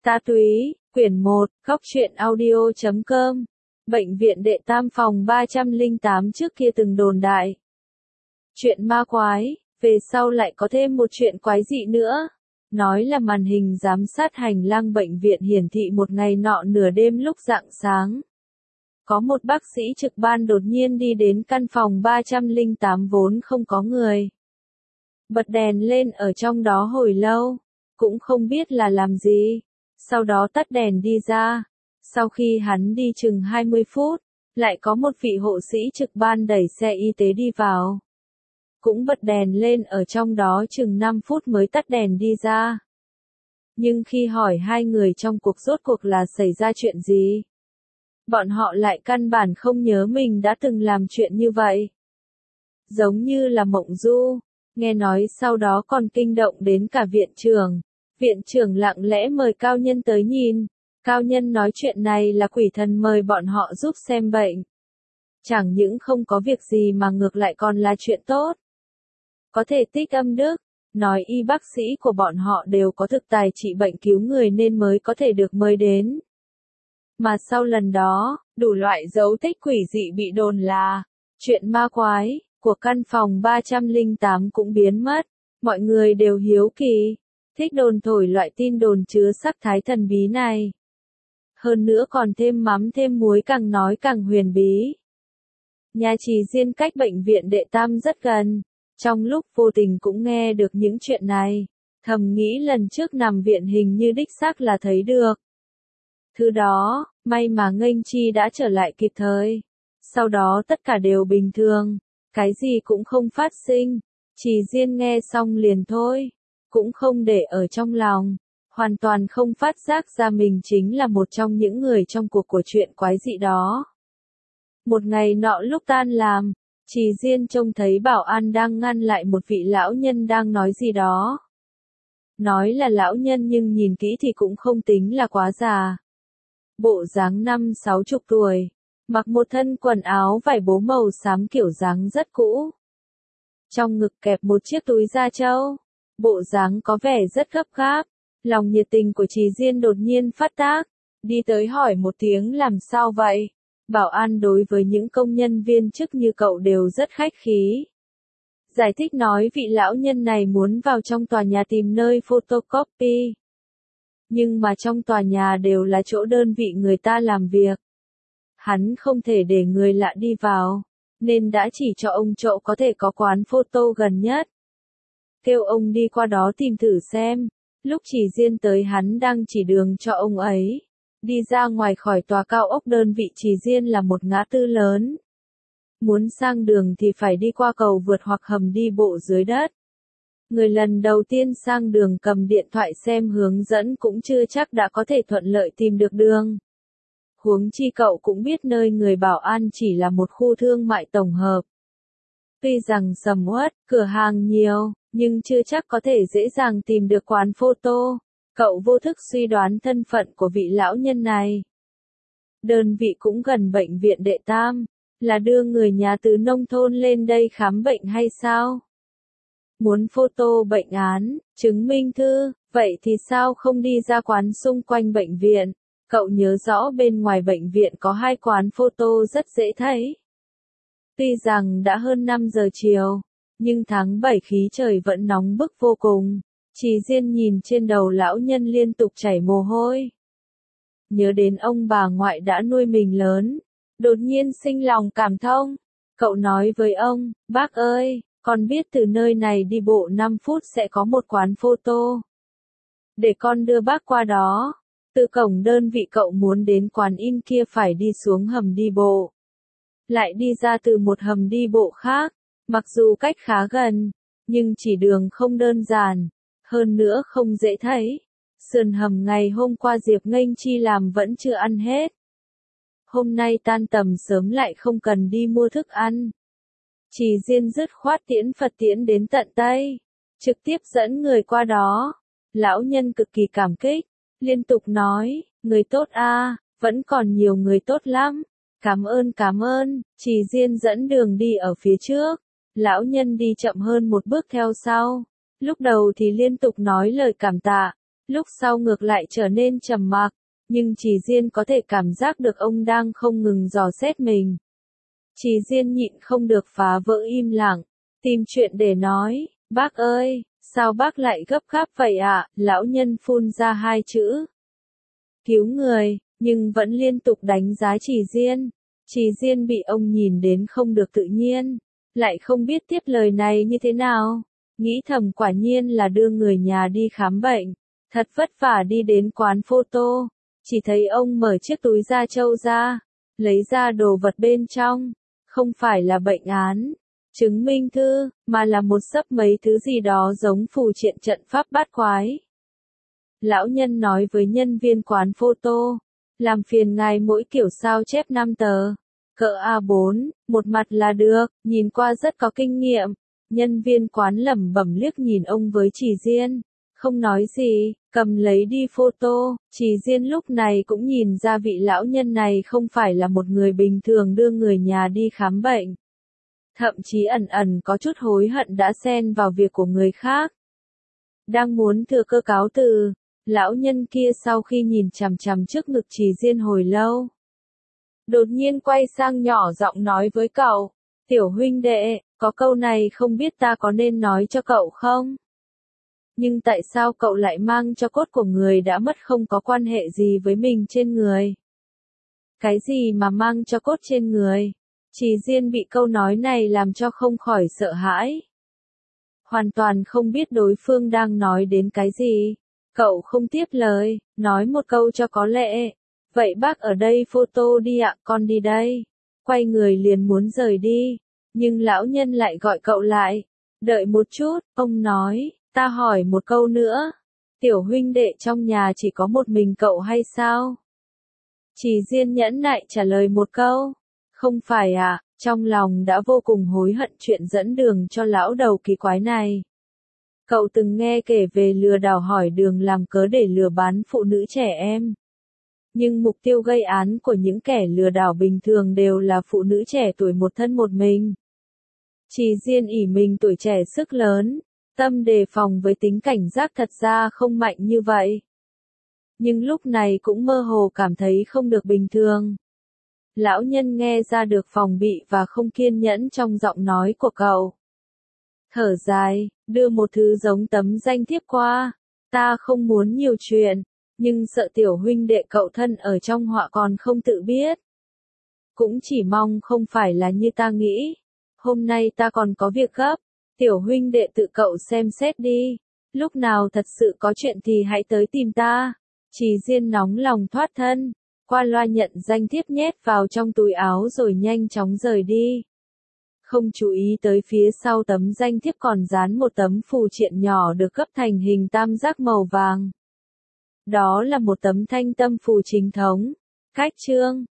Ta Túy, quyển 1, Góc truyện audio.com. Bệnh viện Đệ Tam phòng 308 trước kia từng đồn đại. Chuyện ma quái, về sau lại có thêm một chuyện quái dị nữa. Nói là màn hình giám sát hành lang bệnh viện hiển thị một ngày nọ nửa đêm lúc rạng sáng. Có một bác sĩ trực ban đột nhiên đi đến căn phòng 308 vốn không có người. Bật đèn lên ở trong đó hồi lâu, cũng không biết là làm gì. Sau đó tắt đèn đi ra. Sau khi hắn đi chừng 20 phút, lại có một vị hộ sĩ trực ban đẩy xe y tế đi vào. Cũng bật đèn lên ở trong đó chừng 5 phút mới tắt đèn đi ra. Nhưng khi hỏi hai người trong cuộc rốt cuộc là xảy ra chuyện gì, bọn họ lại căn bản không nhớ mình đã từng làm chuyện như vậy. Giống như là mộng du, nghe nói sau đó còn kinh động đến cả viện trưởng. Viện trưởng lặng lẽ mời cao nhân tới nhìn. Cao nhân nói chuyện này là quỷ thần mời bọn họ giúp xem bệnh. Chẳng những không có việc gì mà ngược lại còn là chuyện tốt. Có thể tích âm đức, nói y bác sĩ của bọn họ đều có thực tài trị bệnh cứu người nên mới có thể được mời đến. Mà sau lần đó, đủ loại dấu tích quỷ dị bị đồn là chuyện ma quái của căn phòng 308 cũng biến mất. Mọi người đều hiếu kỳ, thích đồn thổi loại tin đồn chứa sắc thái thần bí này. Hơn nữa còn thêm mắm thêm muối càng nói càng huyền bí. Nhà Trì Diên cách bệnh viện Đệ Tam rất gần. Trong lúc vô tình cũng nghe được những chuyện này, thầm nghĩ lần trước nằm viện hình như đích xác là thấy được. Thứ đó, may mà Nghênh Chi đã trở lại kịp thời. Sau đó tất cả đều bình thường, cái gì cũng không phát sinh. Trì Diên nghe xong liền thôi, cũng không để ở trong lòng, hoàn toàn không phát giác ra mình chính là một trong những người trong cuộc của chuyện quái dị đó. Một ngày nọ lúc tan làm, Trì Diên trông thấy bảo an đang ngăn lại một vị lão nhân đang nói gì đó. Nói là lão nhân nhưng nhìn kỹ thì cũng không tính là quá già. Bộ dáng 50-60 tuổi, mặc một thân quần áo vải bố màu xám kiểu dáng rất cũ. Trong ngực kẹp một chiếc túi da trâu, bộ dáng có vẻ rất gấp gáp. Lòng nhiệt tình của Trì Diên đột nhiên phát tác, đi tới hỏi một tiếng làm sao vậy. Bảo an đối với những công nhân viên chức như cậu đều rất khách khí. Giải thích nói vị lão nhân này muốn vào trong tòa nhà tìm nơi photocopy. Nhưng mà trong tòa nhà đều là chỗ đơn vị người ta làm việc. Hắn không thể để người lạ đi vào, nên đã chỉ cho ông chỗ có thể có quán photo gần nhất. Kêu ông đi qua đó tìm thử xem. Lúc Trì Diên tới hắn đang chỉ đường cho ông ấy. Đi ra ngoài khỏi tòa cao ốc đơn vị Trì Diên là một ngã tư lớn. Muốn sang đường thì phải đi qua cầu vượt hoặc hầm đi bộ dưới đất. Người lần đầu tiên sang đường cầm điện thoại xem hướng dẫn cũng chưa chắc đã có thể thuận lợi tìm được đường. Huống chi cậu cũng biết nơi người bảo an chỉ là một khu thương mại tổng hợp. Tuy rằng sầm uất, cửa hàng nhiều, nhưng chưa chắc có thể dễ dàng tìm được quán photo. Cậu vô thức suy đoán thân phận của vị lão nhân này. Đơn vị cũng gần bệnh viện Đệ Tam, là đưa người nhà từ nông thôn lên đây khám bệnh hay sao? Muốn photo bệnh án, chứng minh thư, vậy thì sao không đi ra quán xung quanh bệnh viện? Cậu nhớ rõ bên ngoài bệnh viện có 2 quán photo rất dễ thấy. Tuy rằng đã hơn 5 giờ chiều, nhưng tháng 7 khí trời vẫn nóng bức vô cùng. Trì Diên nhìn trên đầu lão nhân liên tục chảy mồ hôi. Nhớ đến ông bà ngoại đã nuôi mình lớn, đột nhiên sinh lòng cảm thông. Cậu nói với ông, bác ơi, con biết từ nơi này đi bộ 5 phút sẽ có một quán photo. Để con đưa bác qua đó. Từ cổng đơn vị cậu muốn đến quán in kia phải đi xuống hầm đi bộ. Lại đi ra từ một hầm đi bộ khác, mặc dù cách khá gần, nhưng chỉ đường không đơn giản. Hơn nữa không dễ thấy. Sườn hầm ngày hôm qua Diệp Nghênh Chi làm vẫn chưa ăn hết. Hôm nay tan tầm sớm lại không cần đi mua thức ăn. Trì Diên dứt khoát tiễn Phật tiễn đến tận Tây. Trực tiếp dẫn người qua đó. Lão nhân cực kỳ cảm kích. Liên tục nói, người tốt a, vẫn còn nhiều người tốt lắm. Cảm ơn. Trì Diên dẫn đường đi ở phía trước. Lão nhân đi chậm hơn một bước theo sau. Lúc đầu thì liên tục nói lời cảm tạ, Lúc sau ngược lại trở nên trầm mặc, nhưng Trì Diên có thể cảm giác được ông đang không ngừng dò xét mình. Trì Diên nhịn không được phá vỡ im lặng, tìm chuyện để nói, bác ơi, sao bác lại gấp gáp vậy ạ? Lão nhân phun ra hai chữ. Cứu người, nhưng vẫn liên tục đánh giá Trì Diên. Trì Diên bị ông nhìn đến không được tự nhiên, lại không biết tiếp lời này như thế nào. Nghĩ thầm quả nhiên là đưa người nhà đi khám bệnh, thật vất vả đi đến quán photo, chỉ thấy ông mở chiếc túi da trâu ra, lấy ra đồ vật bên trong, không phải là bệnh án, chứng minh thư, mà là một xấp mấy thứ gì đó giống phù triện trận pháp bát quái. Lão nhân nói với nhân viên quán photo, làm phiền ngài mỗi kiểu sao chép 5 tờ, cỡ A4, một mặt là được, nhìn qua rất có kinh nghiệm. Nhân viên quán lẩm bẩm liếc nhìn ông với Trì Diên, không nói gì, cầm lấy đi photo. Trì Diên lúc này cũng nhìn ra vị lão nhân này không phải là một người bình thường đưa người nhà đi khám bệnh. Thậm chí ẩn ẩn có chút hối hận đã xen vào việc của người khác. Đang muốn thừa cơ cáo từ, lão nhân kia sau khi nhìn chằm chằm trước ngực Trì Diên hồi lâu, đột nhiên quay sang nhỏ giọng nói với cậu, tiểu huynh đệ, có câu này không biết ta có nên nói cho cậu không? Nhưng tại sao cậu lại mang cho cốt của người đã mất không có quan hệ gì với mình trên người? Cái gì mà mang cho cốt trên người? Trì Diên bị câu nói này làm cho không khỏi sợ hãi. Hoàn toàn không biết đối phương đang nói đến cái gì. Cậu không tiếp lời, nói một câu cho có lệ. Vậy bác ở đây photo đi ạ, con đi đây. Quay người liền muốn rời đi. Nhưng lão nhân lại gọi cậu lại. Đợi một chút, ông nói, ta hỏi một câu nữa. Tiểu huynh đệ trong nhà chỉ có một mình cậu hay sao? Trì Diên nhẫn nại trả lời một câu. Không phải à, trong lòng đã vô cùng hối hận chuyện dẫn đường cho lão đầu kỳ quái này. Cậu từng nghe kể về lừa đảo hỏi đường làm cớ để lừa bán phụ nữ trẻ em. Nhưng mục tiêu gây án của những kẻ lừa đảo bình thường đều là phụ nữ trẻ tuổi một thân một mình. Trì Diên ỷ mình tuổi trẻ sức lớn, tâm đề phòng với tính cảnh giác thật ra không mạnh như vậy. Nhưng lúc này cũng mơ hồ cảm thấy không được bình thường. Lão nhân nghe ra được phòng bị và không kiên nhẫn trong giọng nói của cậu. Thở dài, đưa một thứ giống tấm danh thiếp qua. Ta không muốn nhiều chuyện, nhưng sợ tiểu huynh đệ cậu thân ở trong họa còn không tự biết. Cũng chỉ mong không phải là như ta nghĩ. Hôm nay ta còn có việc gấp, tiểu huynh đệ tự cậu xem xét đi. Lúc nào thật sự có chuyện thì hãy tới tìm ta. Trì Diên nóng lòng thoát thân, qua loa nhận danh thiếp nhét vào trong túi áo rồi nhanh chóng rời đi. Không chú ý tới phía sau tấm danh thiếp còn dán một tấm phù triện nhỏ được gấp thành hình tam giác màu vàng. Đó là một tấm thanh tâm phù chính thống. Cách chương